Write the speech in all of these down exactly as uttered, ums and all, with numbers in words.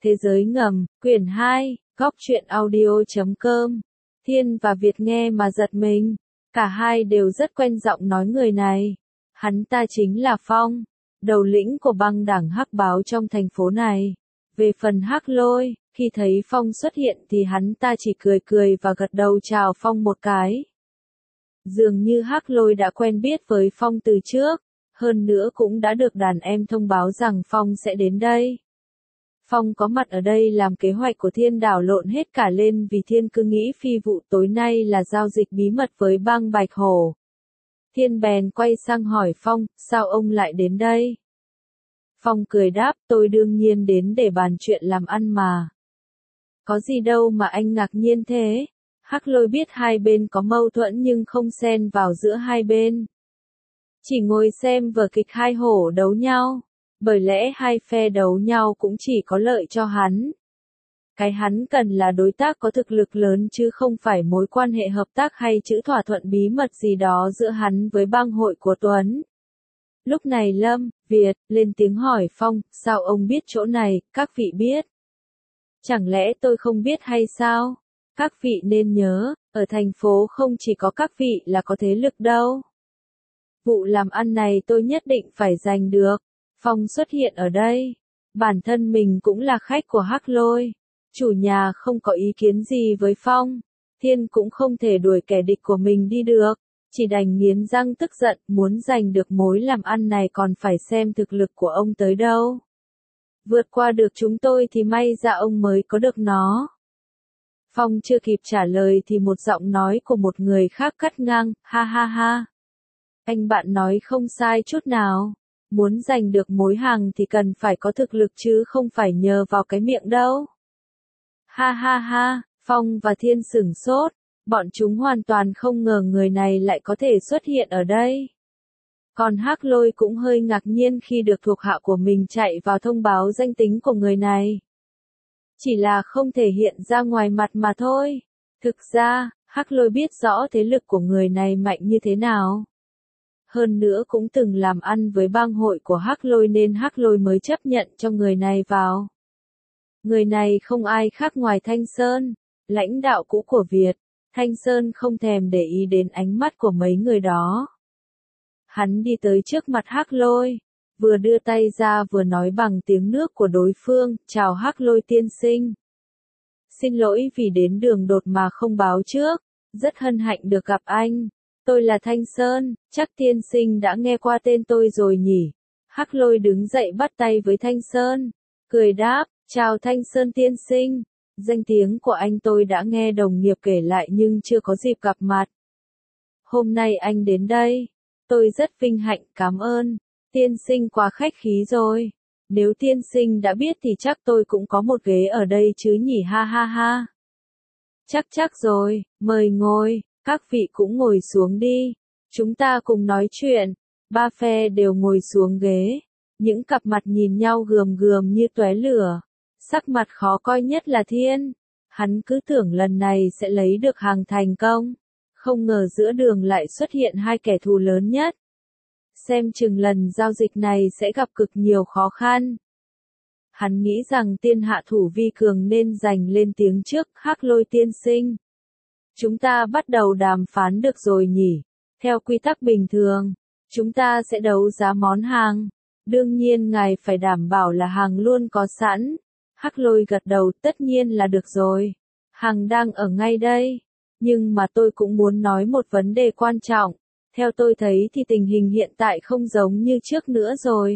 Thế giới ngầm, quyển hai, góc truyện audio chấm com. Thiên và Việt nghe mà giật mình. Cả hai đều rất quen giọng nói người này. Hắn ta chính là Phong, đầu lĩnh của băng đảng Hắc Báo trong thành phố này. Về phần Hắc Lôi, khi thấy Phong xuất hiện thì hắn ta chỉ cười cười và gật đầu chào Phong một cái. Dường như Hắc Lôi đã quen biết với Phong từ trước, hơn nữa cũng đã được đàn em thông báo rằng Phong sẽ đến đây. Phong có mặt ở đây làm kế hoạch của Thiên đảo lộn hết cả lên vì Thiên cứ nghĩ phi vụ tối nay là giao dịch bí mật với bang Bạch Hổ. Thiên bèn quay sang hỏi Phong, sao ông lại đến đây? Phong cười đáp, tôi đương nhiên đến để bàn chuyện làm ăn mà. Có gì đâu mà anh ngạc nhiên thế? Hắc Lôi biết hai bên có mâu thuẫn nhưng không xen vào giữa hai bên. Chỉ ngồi xem vở kịch hai hổ đấu nhau. Bởi lẽ hai phe đấu nhau cũng chỉ có lợi cho hắn. Cái hắn cần là đối tác có thực lực lớn chứ không phải mối quan hệ hợp tác hay chữ thỏa thuận bí mật gì đó giữa hắn với bang hội của Tuấn. Lúc này Lâm, Việt, lên tiếng hỏi Phong, sao ông biết chỗ này, các vị biết? Chẳng lẽ tôi không biết hay sao? Các vị nên nhớ, ở thành phố không chỉ có các vị là có thế lực đâu. Vụ làm ăn này tôi nhất định phải giành được. Phong xuất hiện ở đây. Bản thân mình cũng là khách của Hắc Lôi. Chủ nhà không có ý kiến gì với Phong. Thiên cũng không thể đuổi kẻ địch của mình đi được. Chỉ đành nghiến răng tức giận, muốn giành được mối làm ăn này còn phải xem thực lực của ông tới đâu. Vượt qua được chúng tôi thì may ra ông mới có được nó. Phong chưa kịp trả lời thì một giọng nói của một người khác cắt ngang, ha ha ha. Anh bạn nói không sai chút nào. Muốn giành được mối hàng thì cần phải có thực lực chứ không phải nhờ vào cái miệng đâu. Ha ha ha, Phong và Thiên sửng sốt, bọn chúng hoàn toàn không ngờ người này lại có thể xuất hiện ở đây. Còn Hắc Lôi cũng hơi ngạc nhiên khi được thuộc hạ của mình chạy vào thông báo danh tính của người này. Chỉ là không thể hiện ra ngoài mặt mà thôi. Thực ra, Hắc Lôi biết rõ thế lực của người này mạnh như thế nào. Hơn nữa cũng từng làm ăn với bang hội của Hắc Lôi nên Hắc Lôi mới chấp nhận cho người này vào. Người này không ai khác ngoài Thanh Sơn, lãnh đạo cũ của Việt. Thanh Sơn không thèm để ý đến ánh mắt của mấy người đó. Hắn đi tới trước mặt Hắc Lôi, vừa đưa tay ra vừa nói bằng tiếng nước của đối phương, chào Hắc Lôi tiên sinh. Xin lỗi vì đến đường đột mà không báo trước, rất hân hạnh được gặp anh. Tôi là Thanh Sơn, chắc tiên sinh đã nghe qua tên tôi rồi nhỉ? Hắc Lôi đứng dậy bắt tay với Thanh Sơn, cười đáp, chào Thanh Sơn tiên sinh, danh tiếng của anh tôi đã nghe đồng nghiệp kể lại nhưng chưa có dịp gặp mặt. Hôm nay anh đến đây, tôi rất vinh hạnh, cảm ơn, tiên sinh quá khách khí rồi. Nếu tiên sinh đã biết thì chắc tôi cũng có một ghế ở đây chứ nhỉ, ha ha ha. Chắc chắc rồi, mời ngồi. Các vị cũng ngồi xuống đi, chúng ta cùng nói chuyện. Ba phe đều ngồi xuống ghế, những cặp mặt nhìn nhau gườm gườm như tóe lửa. Sắc mặt khó coi nhất là Thiên, hắn cứ tưởng lần này sẽ lấy được hàng thành công, không ngờ giữa đường lại xuất hiện hai kẻ thù lớn nhất. Xem chừng lần giao dịch này sẽ gặp cực nhiều khó khăn. Hắn nghĩ rằng tiên hạ thủ vi cường nên giành lên tiếng trước, Hắc Lôi tiên sinh. Chúng ta bắt đầu đàm phán được rồi nhỉ? Theo quy tắc bình thường, chúng ta sẽ đấu giá món hàng. Đương nhiên ngài phải đảm bảo là hàng luôn có sẵn. Hắc Lôi gật đầu, tất nhiên là được rồi. Hàng đang ở ngay đây. Nhưng mà tôi cũng muốn nói một vấn đề quan trọng. Theo tôi thấy thì tình hình hiện tại không giống như trước nữa rồi.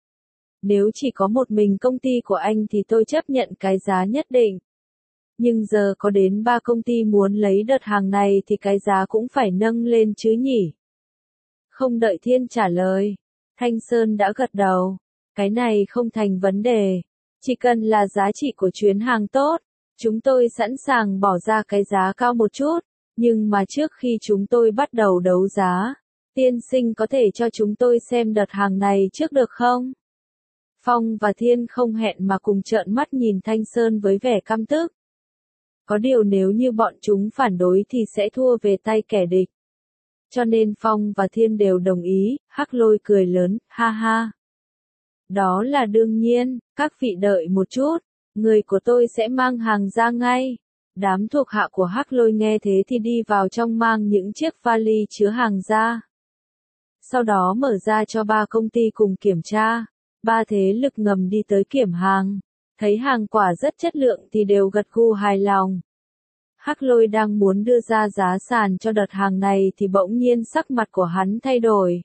Nếu chỉ có một mình công ty của anh thì tôi chấp nhận cái giá nhất định. Nhưng giờ có đến ba công ty muốn lấy đợt hàng này thì cái giá cũng phải nâng lên chứ nhỉ? Không đợi Thiên trả lời, Thanh Sơn đã gật đầu. Cái này không thành vấn đề. Chỉ cần là giá trị của chuyến hàng tốt, chúng tôi sẵn sàng bỏ ra cái giá cao một chút. Nhưng mà trước khi chúng tôi bắt đầu đấu giá, tiên sinh có thể cho chúng tôi xem đợt hàng này trước được không? Phong và Thiên không hẹn mà cùng trợn mắt nhìn Thanh Sơn với vẻ căm tức. Có điều nếu như bọn chúng phản đối thì sẽ thua về tay kẻ địch. Cho nên Phong và Thiên đều đồng ý, Hắc Lôi cười lớn, ha ha. Đó là đương nhiên, các vị đợi một chút, người của tôi sẽ mang hàng ra ngay. Đám thuộc hạ của Hắc Lôi nghe thế thì đi vào trong mang những chiếc vali chứa hàng ra. Sau đó mở ra cho ba công ty cùng kiểm tra. Ba thế lực ngầm đi tới kiểm hàng. Thấy hàng quả rất chất lượng thì đều gật gù hài lòng. Hắc Lôi đang muốn đưa ra giá sàn cho đợt hàng này thì bỗng nhiên sắc mặt của hắn thay đổi.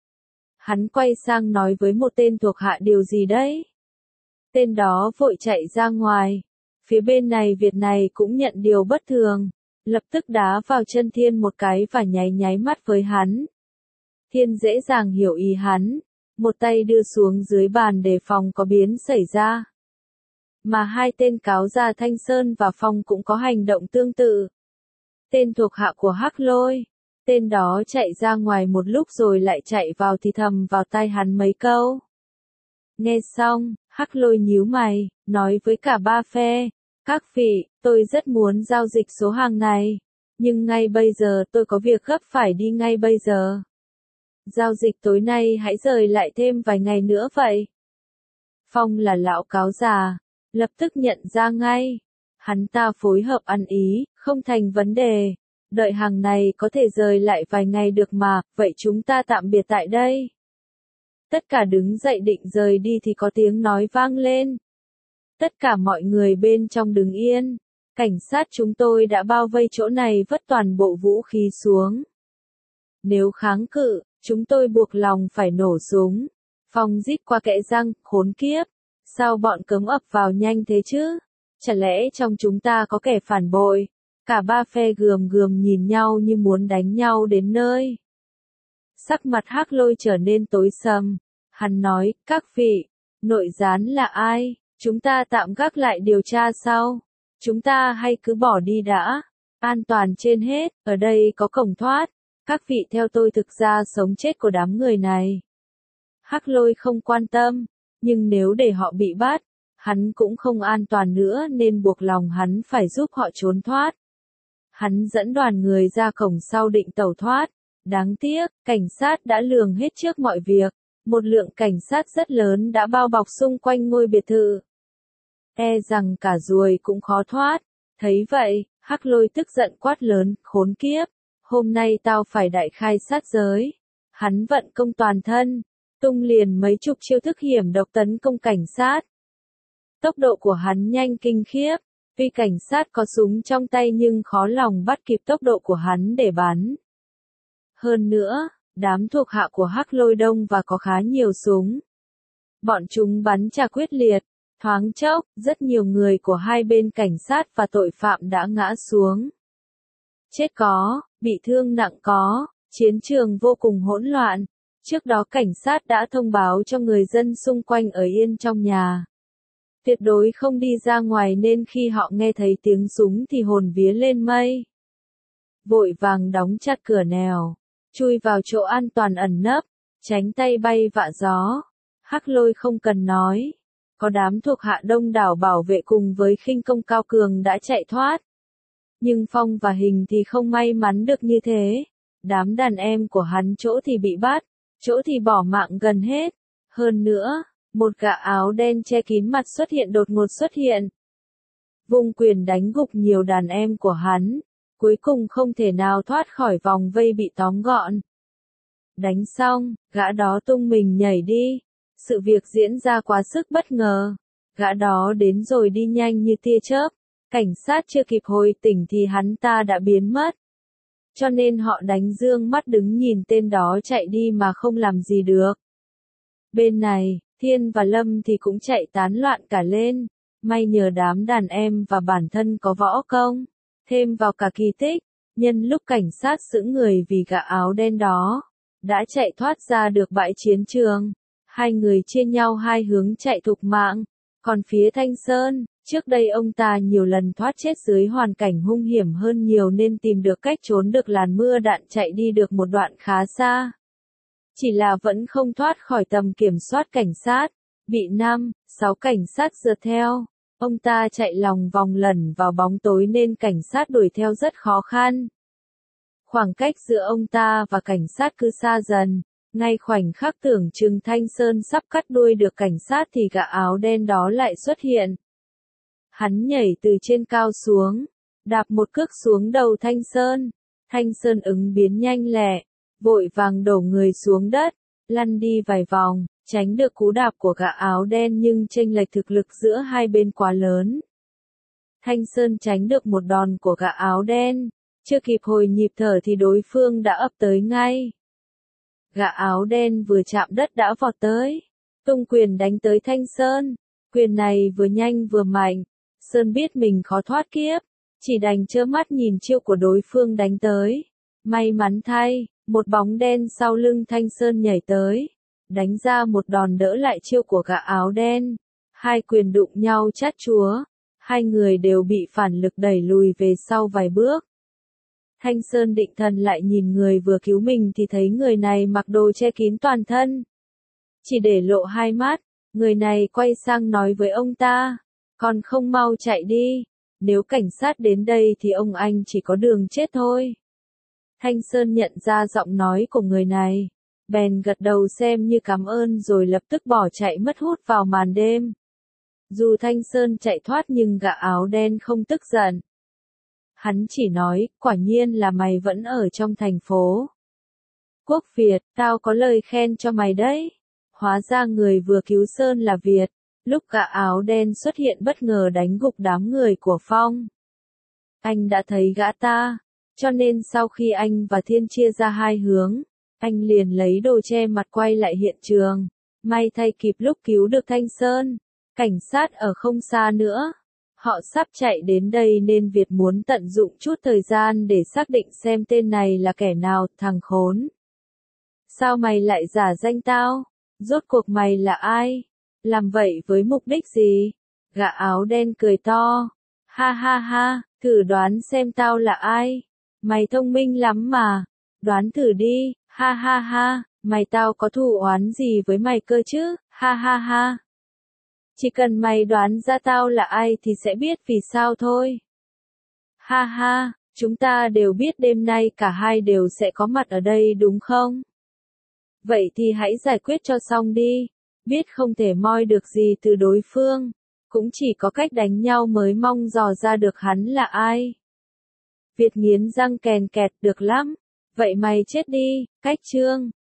Hắn quay sang nói với một tên thuộc hạ điều gì đấy. Tên đó vội chạy ra ngoài. Phía bên này Việt này cũng nhận điều bất thường. Lập tức đá vào chân Thiên một cái và nháy nháy mắt với hắn. Thiên dễ dàng hiểu ý hắn. Một tay đưa xuống dưới bàn để phòng có biến xảy ra. Mà hai tên cáo già Thanh Sơn và Phong cũng có hành động tương tự. Tên thuộc hạ của Hắc Lôi. Tên đó chạy ra ngoài một lúc rồi lại chạy vào thì thầm vào tai hắn mấy câu. Nghe xong, Hắc Lôi nhíu mày, nói với cả ba phe. Các vị, tôi rất muốn giao dịch số hàng này. Nhưng ngay bây giờ tôi có việc gấp phải đi ngay bây giờ. Giao dịch tối nay hãy rời lại thêm vài ngày nữa vậy. Phong là lão cáo già. Lập tức nhận ra ngay. Hắn ta phối hợp ăn ý, không thành vấn đề. Đợi hàng này có thể rời lại vài ngày được mà, vậy chúng ta tạm biệt tại đây. Tất cả đứng dậy định rời đi thì có tiếng nói vang lên. Tất cả mọi người bên trong đứng yên. Cảnh sát chúng tôi đã bao vây chỗ này vứt toàn bộ vũ khí xuống. Nếu kháng cự, chúng tôi buộc lòng phải nổ súng. Phong rít qua kẽ răng, khốn kiếp. Sao bọn cấm ập vào nhanh thế chứ? Chả lẽ trong chúng ta có kẻ phản bội? Cả ba phe gườm gườm nhìn nhau như muốn đánh nhau đến nơi. Sắc mặt Hắc Lôi trở nên tối sầm. Hắn nói, các vị, nội gián là ai? Chúng ta tạm gác lại điều tra sau. Chúng ta hay cứ bỏ đi đã. An toàn trên hết, ở đây có cổng thoát. Các vị theo tôi thực ra sống chết của đám người này. Hắc Lôi không quan tâm. Nhưng nếu để họ bị bắt, hắn cũng không an toàn nữa nên buộc lòng hắn phải giúp họ trốn thoát. Hắn dẫn đoàn người ra cổng sau định tẩu thoát. Đáng tiếc, cảnh sát đã lường hết trước mọi việc. Một lượng cảnh sát rất lớn đã bao bọc xung quanh ngôi biệt thự. E rằng cả ruồi cũng khó thoát. Thấy vậy, Hắc Lôi tức giận quát lớn, khốn kiếp. Hôm nay tao phải đại khai sát giới. Hắn vận công toàn thân. Tung liền mấy chục chiêu thức hiểm độc tấn công cảnh sát. Tốc độ của hắn nhanh kinh khiếp, vì cảnh sát có súng trong tay nhưng khó lòng bắt kịp tốc độ của hắn để bắn. Hơn nữa, đám thuộc hạ của Hắc Lôi đông và có khá nhiều súng. Bọn chúng bắn trả quyết liệt, thoáng chốc, rất nhiều người của hai bên cảnh sát và tội phạm đã ngã xuống. Chết có, bị thương nặng có, chiến trường vô cùng hỗn loạn. Trước đó cảnh sát đã thông báo cho người dân xung quanh ở yên trong nhà. Tuyệt đối không đi ra ngoài nên khi họ nghe thấy tiếng súng thì hồn vía lên mây. Vội vàng đóng chặt cửa nẻo, chui vào chỗ an toàn ẩn nấp, tránh tay bay vạ gió. Hắc Lôi không cần nói. Có đám thuộc hạ đông đảo bảo vệ cùng với khinh công cao cường đã chạy thoát. Nhưng Phong và Hình thì không may mắn được như thế. Đám đàn em của hắn chỗ thì bị bắt. Chỗ thì bỏ mạng gần hết. Hơn nữa, một gã áo đen che kín mặt xuất hiện đột ngột xuất hiện. Vung quyền đánh gục nhiều đàn em của hắn. Cuối cùng không thể nào thoát khỏi vòng vây bị tóm gọn. Đánh xong, gã đó tung mình nhảy đi. Sự việc diễn ra quá sức bất ngờ. Gã đó đến rồi đi nhanh như tia chớp. Cảnh sát chưa kịp hồi tỉnh thì hắn ta đã biến mất. Cho nên họ đánh dương mắt đứng nhìn tên đó chạy đi mà không làm gì được. Bên này, Thiên và Lâm thì cũng chạy tán loạn cả lên. May nhờ đám đàn em và bản thân có võ công. Thêm vào cả kỳ tích, nhân lúc cảnh sát giữ người vì gã áo đen đó, đã chạy thoát ra được bãi chiến trường. Hai người chia nhau hai hướng chạy thục mạng. Còn phía Thanh Sơn, trước đây ông ta nhiều lần thoát chết dưới hoàn cảnh hung hiểm hơn nhiều nên tìm được cách trốn được làn mưa đạn chạy đi được một đoạn khá xa. Chỉ là vẫn không thoát khỏi tầm kiểm soát cảnh sát, bị năm, sáu cảnh sát rượt theo. Ông ta chạy lòng vòng lẩn vào bóng tối nên cảnh sát đuổi theo rất khó khăn. Khoảng cách giữa ông ta và cảnh sát cứ xa dần. Ngay khoảnh khắc tưởng chừng Thanh Sơn sắp cắt đuôi được cảnh sát thì gã áo đen đó lại xuất hiện. Hắn nhảy từ trên cao xuống, đạp một cước xuống đầu Thanh Sơn. Thanh Sơn ứng biến nhanh lẹ, vội vàng đổ người xuống đất, lăn đi vài vòng, tránh được cú đạp của gã áo đen nhưng chênh lệch thực lực giữa hai bên quá lớn. Thanh Sơn tránh được một đòn của gã áo đen, chưa kịp hồi nhịp thở thì đối phương đã ập tới ngay. Gã áo đen vừa chạm đất đã vọt tới, tung quyền đánh tới Thanh Sơn. Quyền này vừa nhanh vừa mạnh, Sơn biết mình khó thoát kiếp, chỉ đành trơ mắt nhìn chiêu của đối phương đánh tới. May mắn thay, một bóng đen sau lưng Thanh Sơn nhảy tới, đánh ra một đòn đỡ lại chiêu của gã áo đen. Hai quyền đụng nhau chát chúa, hai người đều bị phản lực đẩy lùi về sau vài bước. Thanh Sơn định thần lại nhìn người vừa cứu mình thì thấy người này mặc đồ che kín toàn thân, chỉ để lộ hai mắt. Người này quay sang nói với ông ta, còn không mau chạy đi, nếu cảnh sát đến đây thì ông anh chỉ có đường chết thôi. Thanh Sơn nhận ra giọng nói của người này, bèn gật đầu xem như cảm ơn rồi lập tức bỏ chạy mất hút vào màn đêm. Dù Thanh Sơn chạy thoát nhưng gã áo đen không tức giận. Hắn chỉ nói, quả nhiên là mày vẫn ở trong thành phố Quốc Việt, tao có lời khen cho mày đấy. Hóa ra người vừa cứu Sơn là Việt. Lúc gã áo đen xuất hiện bất ngờ đánh gục đám người của Phong. Anh đã thấy gã ta, cho nên sau khi anh và Thiên chia ra hai hướng, anh liền lấy đồ che mặt quay lại hiện trường. May thay kịp lúc cứu được Thanh Sơn. Cảnh sát ở không xa nữa. Họ sắp chạy đến đây nên Việt muốn tận dụng chút thời gian để xác định xem tên này là kẻ nào, thằng khốn. Sao mày lại giả danh tao? Rốt cuộc mày là ai? Làm vậy với mục đích gì? Gã áo đen cười to. Ha ha ha, thử đoán xem tao là ai. Mày thông minh lắm mà. Đoán thử đi, ha ha ha, mày tao có thù oán gì với mày cơ chứ, ha ha ha. Chỉ cần mày đoán ra tao là ai thì sẽ biết vì sao thôi. Ha ha, chúng ta đều biết đêm nay cả hai đều sẽ có mặt ở đây đúng không? Vậy thì hãy giải quyết cho xong đi. Biết không thể moi được gì từ đối phương, cũng chỉ có cách đánh nhau mới mong dò ra được hắn là ai. Việt nghiến răng kèn kẹt, được lắm. Vậy mày chết đi, cách chương.